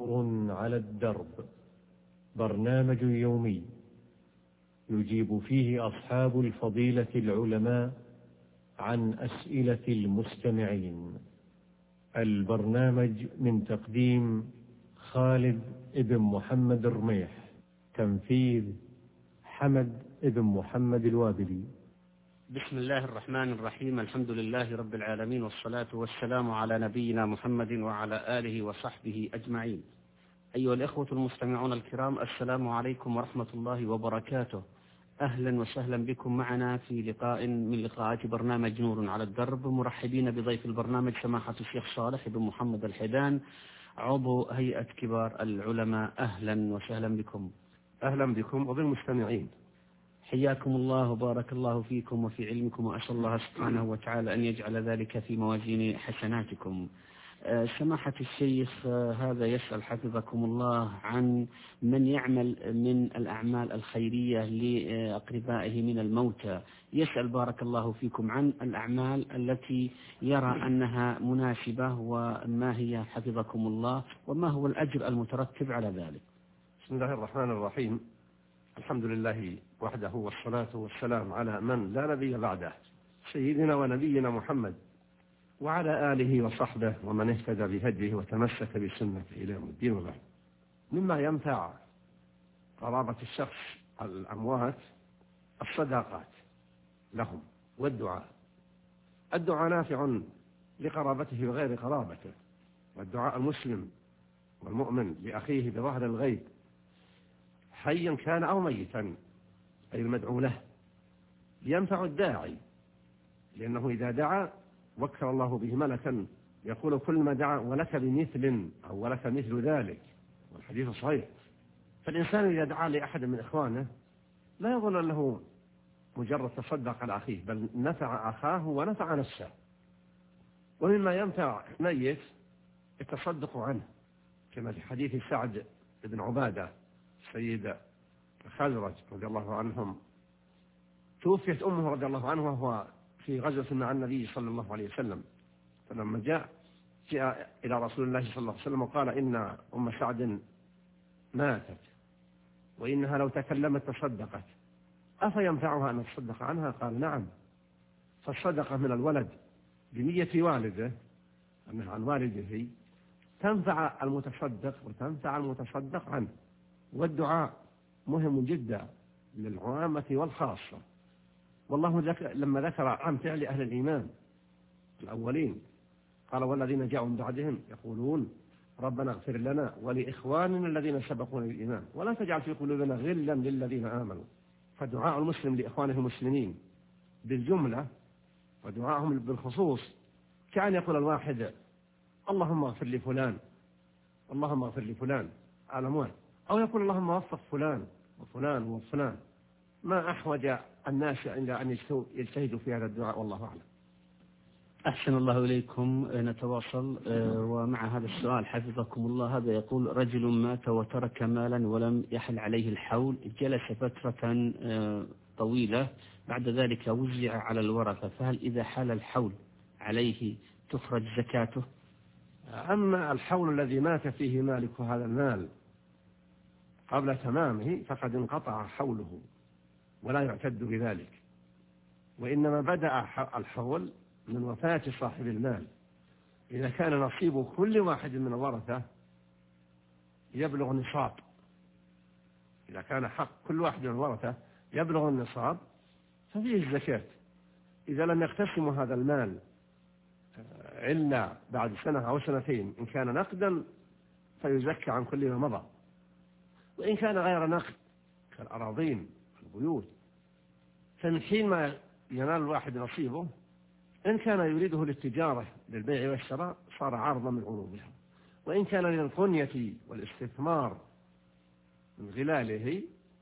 نور على الدرب، برنامج يومي يجيب فيه أصحاب الفضيلة العلماء عن أسئلة المستمعين. البرنامج من تقديم خالد ابن محمد الرميح، تنفيذ حمد ابن محمد الوابلي. بسم الله الرحمن الرحيم، الحمد لله رب العالمين، والصلاة والسلام على نبينا محمد وعلى آله وصحبه أجمعين. أيها الإخوة المستمعون الكرام، السلام عليكم ورحمة الله وبركاته. أهلا وسهلا بكم معنا في لقاء من لقاءات برنامج نور على الدرب، مرحبين بضيف البرنامج سماحة الشيخ صالح بن محمد الحيدان، عضو هيئة كبار العلماء. أهلا وسهلا بكم. أهلا بكم وبالمستمعين. حياكم الله وبارك الله فيكم وفي علمكم، وأسأل الله سبحانه وتعالى أن يجعل ذلك في موازين حسناتكم. سماحة الشيخ، هذا يسأل حفظكم الله عن من يعمل من الأعمال الخيرية لأقربائه من الموتى. يسأل بارك الله فيكم عن الأعمال التي يرى أنها مناسبة، وما هي حفظكم الله، وما هو الأجر المترتب على ذلك. بسم الله الرحمن الرحيم، الحمد لله وحده، والصلاة والسلام على من لا نبي بعده، سيدنا ونبينا محمد وعلى آله وصحبه ومن اهتدى بهديه وتمسك بسنته إلى يوم الدين. وبعد، مما ينفع قرابة الشخص الأموات الصداقات لهم والدعاء. الدعاء نافع لقرابته وغير قرابته، والدعاء المسلم والمؤمن لأخيه بظهر الغيب حيا كان أو ميتا، أي المدعو له، ينفع الداعي، لأنه إذا دعا وكل الله به ملكا يقول كل ما دعا ولك بمثل أو ولك مثل ذلك، والحديث صحيح. فالإنسان إذا دعا لأحد من إخوانه لا يظن أنه مجرد تصدق على أخيه، بل نفع أخاه ونفع نفسه. ومما ينفع ميت التصدق عنه، كما في حديث سعد بن عبادة سيد الخزرج رضي الله عنهم، توفيت أمه رضي الله عنه وهو في غزوة مع النبي صلى الله عليه وسلم، فلما جاء إلى رسول الله صلى الله عليه وسلم وقال إن أم سعد ماتت وإنها لو تكلمت تصدقت، أفينفعها أن تصدق عنها؟ قال نعم. فالصدقة من الولد بنية والده أنها عن والده تنفع المتصدق وتنفع المتصدق عنه. والدعاء مهم جدا للعامة والخاصة. والله لما ذكر عن فعل أهل الإيمان الأولين قال والذين جاءوا من بعدهم يقولون ربنا اغفر لنا ولإخواننا الذين سبقونا بالإيمان ولا تجعل في قلوبنا غلا للذين آمنوا. فدعاء المسلم لإخوانه المسلمين بالجملة ودعاءهم بالخصوص كأن يقول الواحد اللهم اغفر لفلان، اللهم اغفر لفلان على الأموال، أو يقول اللهم وفق فلان وفلان وفلان. ما أحوج الناس إلى أن يجتهدوا في هذا الدعاء، والله أعلم. أحسن الله إليكم. نتواصل ومع هذا السؤال حفظكم الله. هذا يقول رجل مات وترك مالا ولم يحل عليه الحول، جلس فترة طويلة، بعد ذلك وزع على الورثة، فهل إذا حال الحول عليه تخرج زكاته؟ أما الحول الذي مات فيه مالك هذا المال قبل تمامه فقد انقطع حوله ولا يعتد بذلك، وإنما بدأ الحول من وفاة صاحب المال. إذا كان نصيب كل واحد من الورثة يبلغ النصاب، إذا كان حق كل واحد من الورثة يبلغ النصاب ففيه الزكاة. إذا لم يقتسموا هذا المال إلا بعد سنة أو سنتين إن كان نقدا فيزكى عن كل ما مضى، وإن كان غير نقد كالأراضين والبيوت فمن حين ما ينال الواحد نصيبه إن كان يريده للتجارة للبيع والشراء صار عارضا من عروضها، وإن كان للقنية والاستثمار من غلاله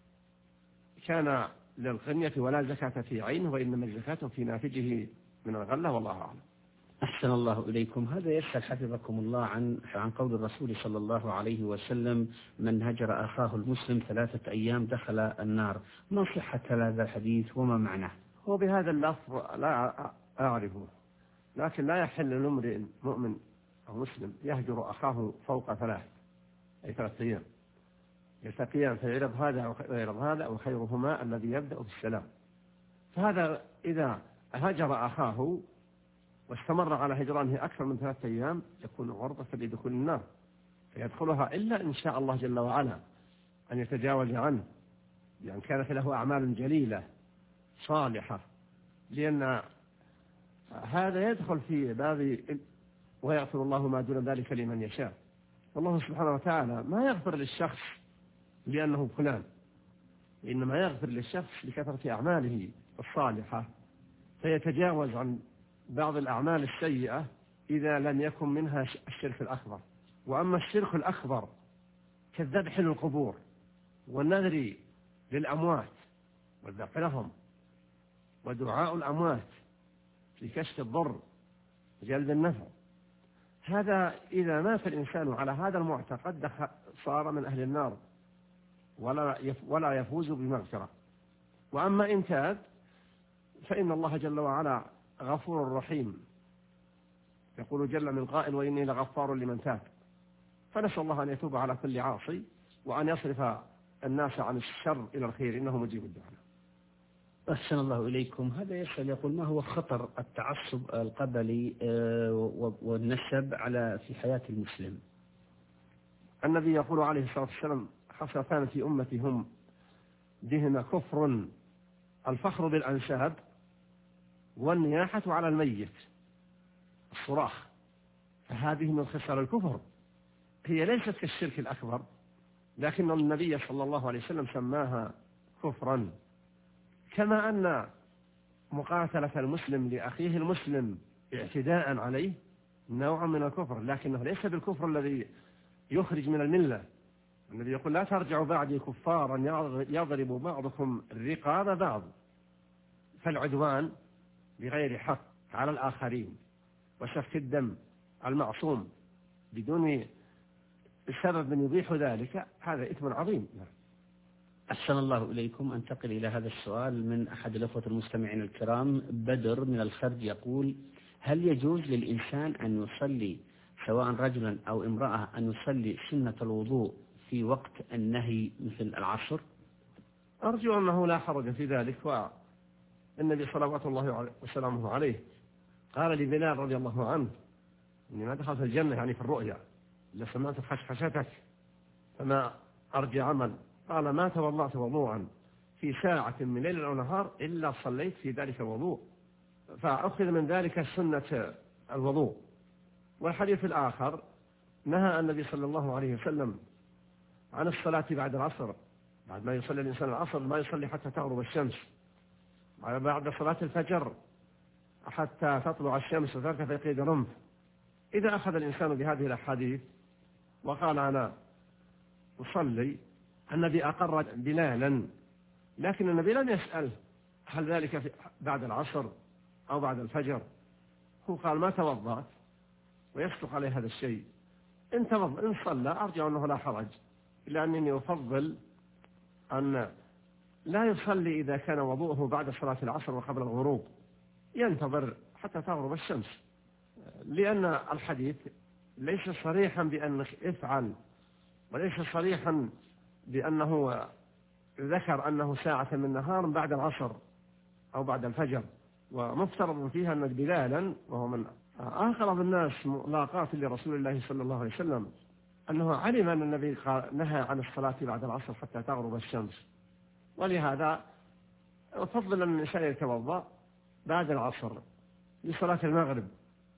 كان للقنية ولا زكاة في عينه، وإنما الزكاة في ناتجه من الغلة، والله أعلم. أحسن الله إليكم. هذا يسأل حفظكم الله عن قول الرسول صلى الله عليه وسلم من هجر أخاه المسلم 3 أيام دخل النار. ما صحة هذا الحديث وما معناه؟ هو بهذا اللفظ لا أعرفه، لكن لا يحل لامرئ مؤمن أو مسلم يهجر أخاه فوق 3، 3 أيام، يلتقيان فيعرض هذا ويعرض هذا، وخيرهما الذي يبدأ بالسلام. فهذا إذا هجر أخاه واستمر على هجرانه أكثر من 3 أيام يكون عرضة لدخول النار، فيدخلها إلا إن شاء الله جل وعلا أن يتجاوز عنه، لأن كانت له أعمال جليلة صالحة، لأن هذا يدخل في باب ويغفر الله ما دون ذلك لمن يشاء. والله سبحانه وتعالى ما يغفر للشخص لأنه فلان، إنما يغفر للشخص لكثرة أعماله الصالحة، فيتجاوز عن بعض الأعمال السيئة إذا لم يكن منها الشرك الأكبر. وأما الشرك الأكبر كالذبح للقبور والنذر للأموات والذبح لهم ودعاء الأموات في كشف الضر وجلب النفع، هذا إذا مات الإنسان على هذا المعتقد صار من أهل النار ولا يفوز بمغفرة. وأما إن تاب فإن الله جل وعلا غفور رحيم، يقول جل من قائل وإني لغفار لمن تاب. فنسأل الله أن يتوب على كل عاصي وأن يصرف الناس عن الشر إلى الخير، إنه مجيب الدعاء. أحسن الله إليكم. هذا يسأل يقول ما هو خطر التعصب القبلي والنسب في حياة المسلم؟ النبي يقول عليه الصلاة والسلام خصلتان في أمتي هم بهما كفر: الفخر بالأنساب والنياحة على الميت، الصراخ. فهذه من خصال الكفر، هي ليست كالشرك الأكبر، لكن النبي صلى الله عليه وسلم سماها كفرا. كما أن مقاتلة المسلم لأخيه المسلم اعتداء عليه نوع من الكفر، لكنه ليس بالكفر الذي يخرج من الملة. النبي يقول لا ترجعوا بعدي كفارا يضرب بعضكم رقاب بعض. فالعدوان بغير حق على الآخرين وسفك الدم المعصوم بدون سبب من يبيح ذلك هذا إثم عظيم. أحسن الله إليكم. أنتقل إلى هذا السؤال من أحد الأخوة المستمعين الكرام، بدر من الخرج، يقول: هل يجوز للإنسان أن يصلي سواء رجلا أو امرأة أن يصلي سنة الوضوء في وقت النهي مثل العصر؟ أرجو أنه لا حرج في ذلك. والنبي صلوات الله وسلامه عليه قال لبلال رضي الله عنه: إني ما دخلت الجنة يعني في الرؤيا إلا سمعت خشخشتك فما أرجى عمل. قال: ما توضأت وضوءا في ساعة من ليل أو نهار إلا صليت في ذلك الوضوء. فأخذ من ذلك سنة الوضوء. والحديث الآخر نهى النبي صلى الله عليه وسلم عن الصلاة بعد العصر، بعد ما يصلي الإنسان العصر ما يصلي حتى تغرب الشمس، بعد صلاة الفجر حتى تطلع الشمس وترتفع قيد رمح. إذا أخذ الإنسان بهذه الأحاديث وقال أنا أصلي، النبي أقر بلالا، لكن النبي لم يسأل هل ذلك بعد العصر أو بعد الفجر. هو قال ما توضأت، ويصدق عليه هذا الشيء. إن صلى أرجع أنه لا حرج، إلا أنني أفضل أن لا يصلي إذا كان وضوءه بعد صلاة العصر وقبل الغروب، ينتظر حتى تغرب الشمس، لأن الحديث ليس صريحا بأنك افعل، وليس صريحا بأنه ذكر أنه ساعة من نهار بعد العصر أو بعد الفجر. ومفترض فيها أن بلالا وهو من أقرب الناس ملاقاة لرسول الله صلى الله عليه وسلم أنه علم أن النبي نهى عن الصلاة بعد العصر حتى تغرب الشمس، ولهذا أفضل أن الإنسان يتوضأ بعد العصر لصلاة المغرب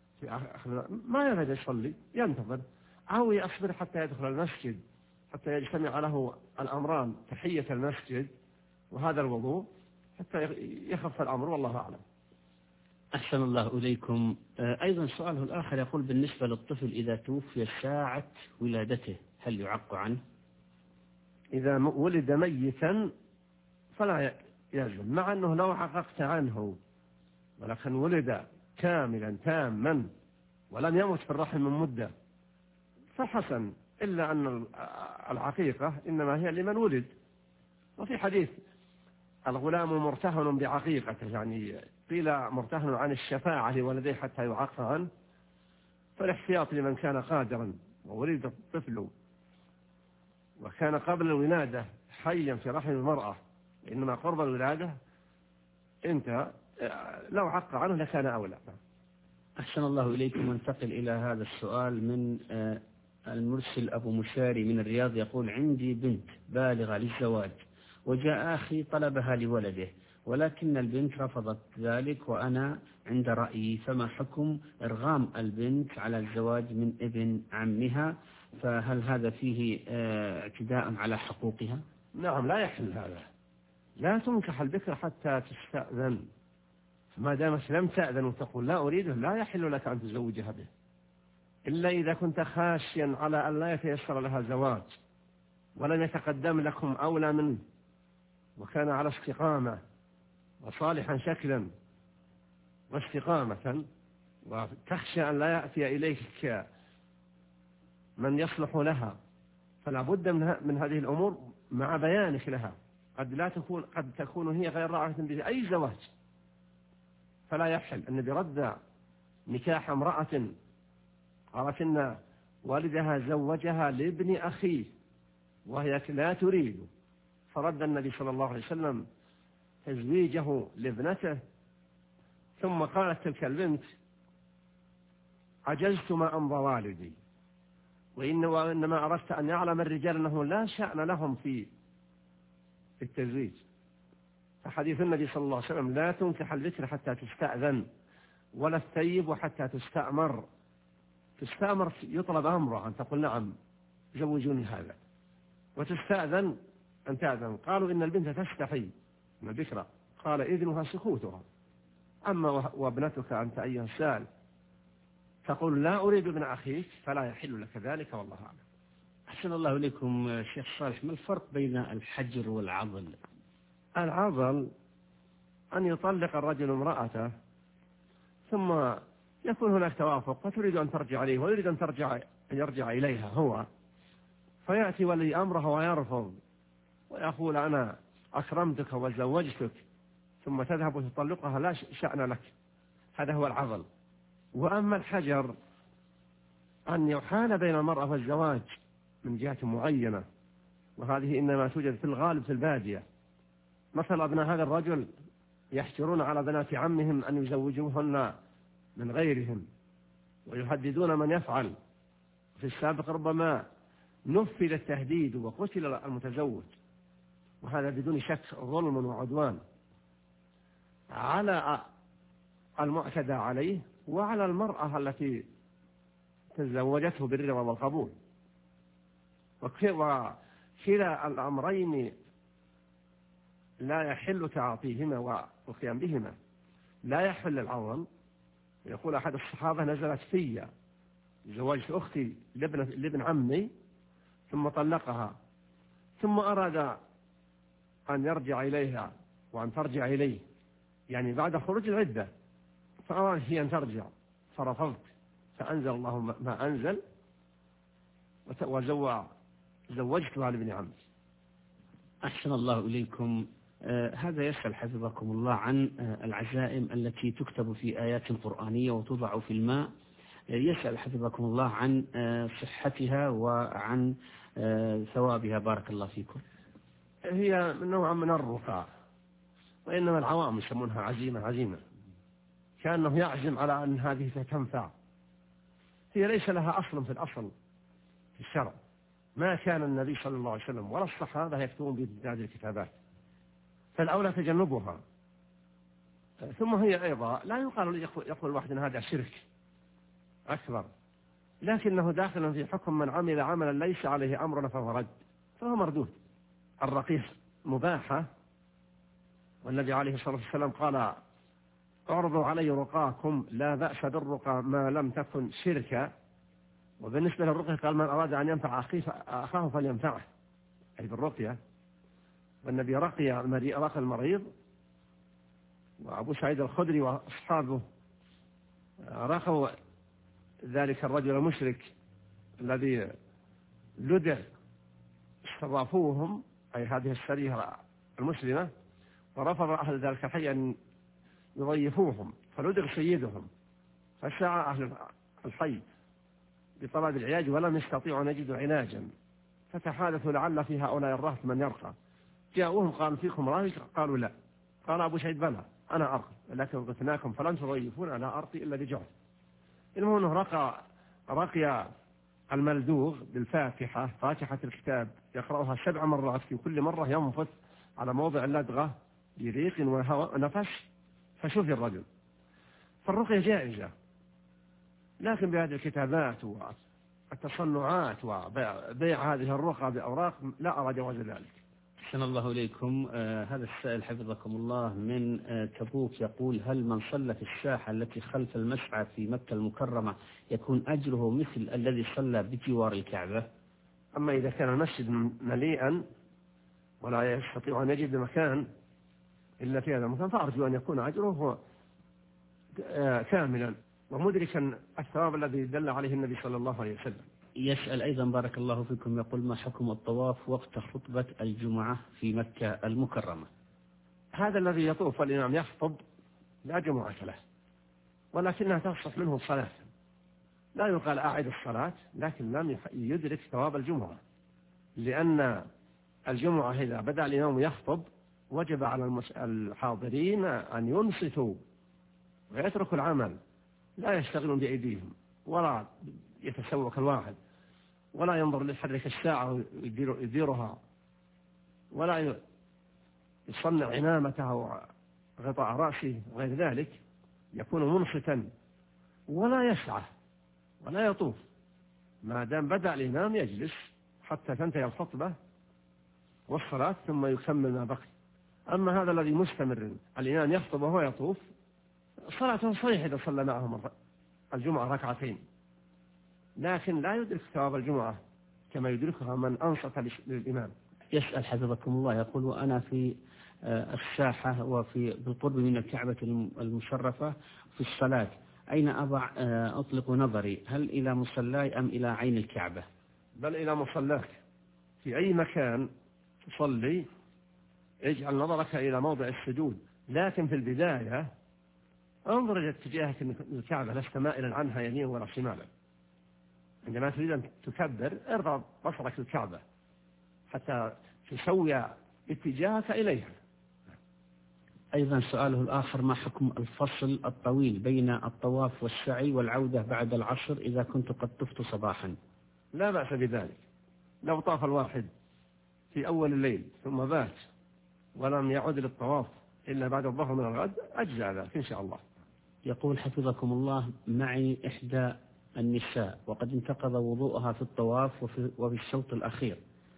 ما يريد يصلي، ينتظر أو يصبر حتى يدخل المسجد حتى يجتمع له الأمران، تحية المسجد وهذا الوضوء، حتى يخف الأمر، والله أعلم. أحسن الله إليكم. أيضا سؤاله الآخر يقول: بالنسبة للطفل إذا توفي ساعة ولادته هل يعق عنه؟ إذا ولد ميتا فلا يلزم، مع أنه لو عققت عنه ولكن ولد كاملا تاما ولم يمت في الرحم من مدة فحسن، إلا أن العقيقة إنما هي لمن ولد. وفي حديث الغلام مرتهن بعقيقته، يعني قيل مرتهن عن الشفاعة لولديه حتى يعق عنه، فالاحتياط لمن كان قادرا وولد الطفل كان قبل الولادة حيا في رحم المرأة، إنما قرب الولادة انت لو عق عنه لكان أولى. أحسن الله إليكم. ننتقل إلى هذا السؤال من المرسل أبو مشاري من الرياض، يقول: عندي بنت بالغة للزواج وجاء أخي طلبها لولده، ولكن البنت رفضت ذلك وأنا عند رأيي، فما حكم إرغام البنت على الزواج من ابن عمها؟ فهل هذا فيه اعتداء على حقوقها؟ نعم، لا يحل هذا. لا تنكح البكر حتى تستأذن، ما دامت لم تأذن وتقول لا أريده لا يحل لك أن تزوجها به، إلا إذا كنت خاشيا على أن لا يتيسر لها زواج ولن يتقدم لكم أولى منه وكان على استقامة وصالحا شكلا واستقامة، وتخشى أن لا يأتي إليك من يصلح لها، فلا بد من هذه الأمور مع بيانك لها. قد تكون هي غير راغبة بأي زواج، فلا يحل أن برد نكاح امرأة قالت إن والدها زوجها لابن أخيه وهي لا تريد، فرد النبي صلى الله عليه وسلم تزويجه لابنته، ثم قالت تلك البنت: عجزت ما أمضى والدي، وإنما أردت أن يعلم الرجال أنه لا شأن لهم في التزويج. فحديث النبي صلى الله عليه وسلم: لا تنكح البكر حتى تستأذن، ولا الثيب حتى تستأمر. تستأمر يطلب أمره أن تقول نعم زوجوني هذا، وتستأذن أن تأذن. قالوا إن البنت تستحي من البكرة، قال: إذنها سكوتها. أما وابنتك أنت أيها السائل تقول لا أريد ابن أخيك فلا يحل لك ذلك، والله أعلم. أحسن الله إليكم شيخ صالح، ما الفرق بين الحجر والعضل؟ العضل أن يطلق الرجل امرأته ثم يكون هناك توافق فتريد أن ترجع إليه ويريد أن يرجع إليها هو، فيأتي ولي أمره ويرفض ويقول أنا أكرمتك وزوجتك، ثم تذهب وتطلقها لا شأن لك. هذا هو العضل. وأما الحجر أن يحال بين المرأة والزواج من جهة معينة، وهذه إنما توجد في الغالب في البادية. مثل أبناء هذا الرجل يحجرون على بنات عمهم أن يزوجوهن من غيرهم ويهددون من يفعل. في السابق ربما نفذ التهديد وقتل المتزوج، وهذا بدون شك ظلم وعدوان على المعتدى عليه وعلى المرأة التي تزوجته بالرضا والقبول. وكلا الأمرين لا يحل تعاطيهما والقيام بهما. لا يحل العضل. يقول أحد الصحابة: نزلت في زواج أختي لابن عمي ثم طلقها، ثم أراد أن يرجع إليها وأن ترجع إليه، يعني بعد خروج العدة، فأراد هي أن ترجع فرفضت، فأنزل الله ما أنزل وزوجتها لابن عمي. أحسن الله إليكم. هذا يسأل حفظكم الله عن العزائم التي تكتب في آيات قرآنية وتوضع في الماء. يسأل حفظكم الله عن صحتها وعن ثوابها، بارك الله فيكم. هي نوع من الرقى، وإنما العوام يسمونها عزيمة، كأنه يعزم على أن هذه تنفع. هي ليس لها أصل في الأصل في الشرع. ما كان النبي صلى الله عليه وسلم ولا الصحابة يكتبون بهذه الكتابات، فالأولى تجنبها. ثم هي أيضا لا يقول الواحد أن هذا شرك أكبر، لكنه داخل في حكم من عمل عملا ليس عليه أمرنا فهو رد، فهو مردود. الرقيق مباحة، والنبي عليه الصلاة والسلام قال: اعرضوا علي رقاكم لا بأس بالرقى ما لم تكن شركا. وبالنسبة للرقية قال: من أراد أن ينفع أخاه فلينفعه، أي بالرقية. والنبي رقي المريض، وأبو سعيد الخدري وأصحابه رقوا ذلك الرجل المشرك الذي لدغ، استضافوهم أي هذه السرية المسلمة، ورفض أهل ذلك الحي أن يضيفوهم، فلدغ سيدهم، فسعى أهل الحي بطلب العلاج ولم يستطيعوا أن يجدوا علاجا، فتحادثوا لعل في هؤلاء الرهط من يرقى. جاءوهم قالوا فيكم راهي؟ قالوا لا. قال أبو سعيد بلى أنا أرقى، لكن قلتناكم فلن تضيفون لا أرقي إلا بجعل. المهم أنه رقي الملدوغ بالفاتحة، فاتحة الكتاب، يقرأها 7 مرات، في كل مرة ينفث على موضع اللدغة بريق ونفس فشفي الرجل. فالرقية جائزة، لكن بهذه الكتابات والتصنعات وبيع هذه الرقى بأوراق لا أرى جواز ذلك. أحسن الله إليكم. هذا السائل حفظكم الله من تبوك يقول: هل من صلى في الساحة التي خلف المسعى في مكة المكرمة يكون أجره مثل الذي صلى بجوار الكعبة؟ أما إذا كان المسجد مليئا ولا يستطيع أن يجد مكان إلا في هذا المكان فأرجو أن يكون أجره كاملا ومدركا الثواب الذي دل عليه النبي صلى الله عليه وسلم. يسأل أيضا بارك الله فيكم، يقول: ما حكم الطواف وقت خطبة الجمعة في مكة المكرمة؟ هذا الذي يطوف والإمام يخطب لا جمعة له، ولكنها تصح منه صلاة، لا يقال أعد الصلاة، لكن لم يدرك ثواب الجمعة، لأن الجمعة إذا بدأ الإمام يخطب وجب على الحاضرين أن ينصتوا ويتركوا العمل، لا يشتغلون بأيديهم ولا يتسوق الواحد ولا ينظر ليحرك الساعة ويديرها ولا يصنع عمامته وغطاء رأسه وغير ذلك، يكون منصتا ولا يسعى ولا يطوف، ما دام بدأ الإمام يجلس حتى تنتهي الخطبة والصلاة ثم يكمل ما بقي. أما هذا الذي مستمر الإمام يخطب وهو يطوف صلاته صحيحة إذا صلى معهم الجمعة 2 ركعتين، لكن لا يدرك ثواب الجمعة كما يدركها من أنصت للإمام. يسأل حفظكم الله يقول: وأنا في الساحة وفي بالقرب من الكعبة المشرفة في الصلاة، أين أطلق نظري؟ هل إلى مصلاي أم إلى عين الكعبة؟ بل إلى مصلاك، في أي مكان تصلي اجعل نظرك إلى موضع السجود، لكن في البداية انظر إلى اتجاهك الكعبة، لست مائلا عنها يمين ولا شمالا. عندما تريد أن تكبر ارفع بصرك الكعبة حتى تسوي اتجاهك إليها. أيضا سؤاله الآخر: ما حكم الفصل الطويل بين الطواف والسعي والعودة بعد العصر إذا كنت قد طفت صباحا؟ لا بأس بذلك، لو طاف الواحد في أول الليل ثم بات ولم يعد للطواف إلا بعد الظهر من الغد أجزاء ذلك إن شاء الله. يقول حفظكم الله: معي إحدى النساء وقد انتقض وضوءها في الطواف وفي الشوط الأخير،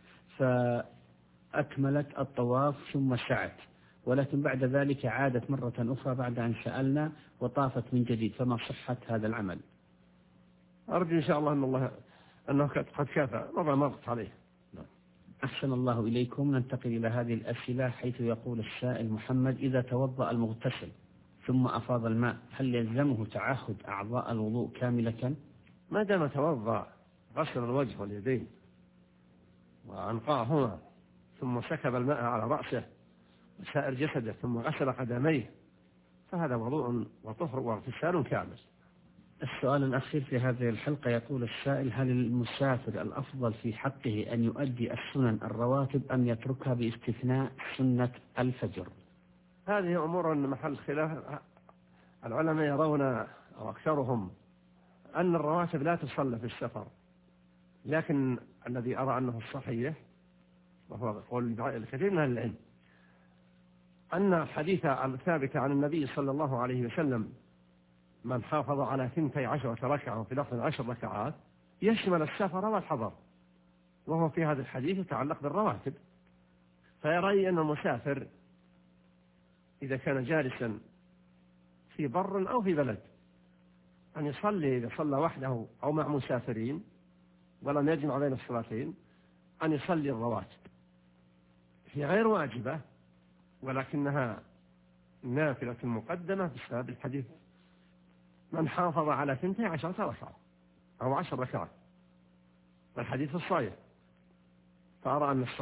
فأكملت الطواف ثم سعت، ولكن بعد ذلك عادت مرة أخرى بعد أن سألنا وطافت من جديد، فما صحة هذا العمل؟ أرجو إن شاء الله أنه قد كافى ربما مرت عليه. أحسن الله إليكم. ننتقل إلى هذه الأسئلة، حيث يقول السائل محمد: إذا توضأ المغتسل ثم أفاض الماء هل يلزمه تعهد أعضاء الوضوء كاملة؟ ما دام توضأ غسل الوجه واليدين وأنقاهما ثم سكب الماء على رأسه وسائر جسده ثم غسل قدميه فهذا وضوء وطهر واغتسال كامل. السؤال الأخير في هذه الحلقة، يقول السائل: هل المسافر الأفضل في حقه أن يؤدي السنن الرواتب أم يتركها باستثناء سنة الفجر؟ هذه أمور محل خلاف. العلماء يرون أو أكثرهم أن الرواتب لا تصلى في السفر، لكن الذي أرى أنه الصحيح وهو قول الكثير من أهل العلم أن الحديث الثابت عن النبي صلى الله عليه وسلم: من حافظ على 12 ركعة وفي لفظ 10 ركعات يشمل السفر والحضر، وهو في هذا الحديث يتعلق بالرواتب. فيرى أن المسافر إذا كان جالسا في بر أو في بلد أن يصلي إذا صلى وحده أو مع مسافرين ولم يجمع بين الصلاتين أن يصلي الرواتب، هي غير واجبة ولكنها نافلة مقدمة بسبب الحديث: من حافظ على 12 ركعة أو 10 ركعات، الحديث الصحيح. فأرى أن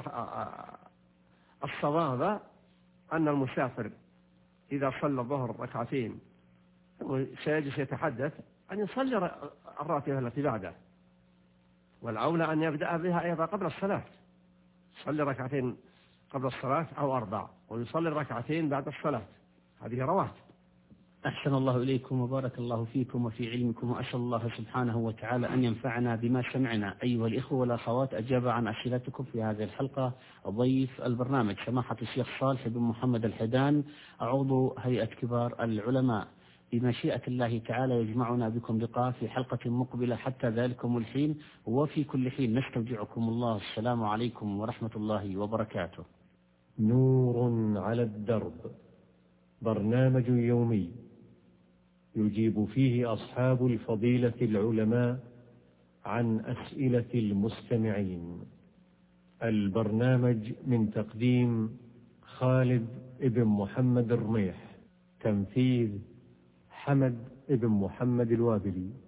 الصواب أن المسافر إذا صلى الظهر ركعتين وسيجلس يتحدث أن يصلي الراتبة التي بعده، والأولى أن يبدأ بها أيضا قبل الصلاة، يصلي ركعتين قبل الصلاة أو 4، ويصلي ركعتين بعد الصلاة، هذه رواتب. أحسن الله إليكم وبارك الله فيكم وفي علمكم، وأسأل الله سبحانه وتعالى أن ينفعنا بما سمعنا. أيها الإخوة والأخوات، أجاب عن أسئلتكم في هذه الحلقة ضيف البرنامج سماحة الشيخ صالح بن محمد الحيدان، عضو هيئة كبار العلماء. بمشيئة الله تعالى يجمعنا بكم لقاء في حلقة مقبلة، حتى ذلكم الحين وفي كل حين نستودعكم الله. السلام عليكم ورحمة الله وبركاته. نور على الدرب، برنامج يومي يجيب فيه أصحاب الفضيلة العلماء عن أسئلة المستمعين. البرنامج من تقديم خالد ابن محمد الرميح، تنفيذ حمد ابن محمد الوابلي.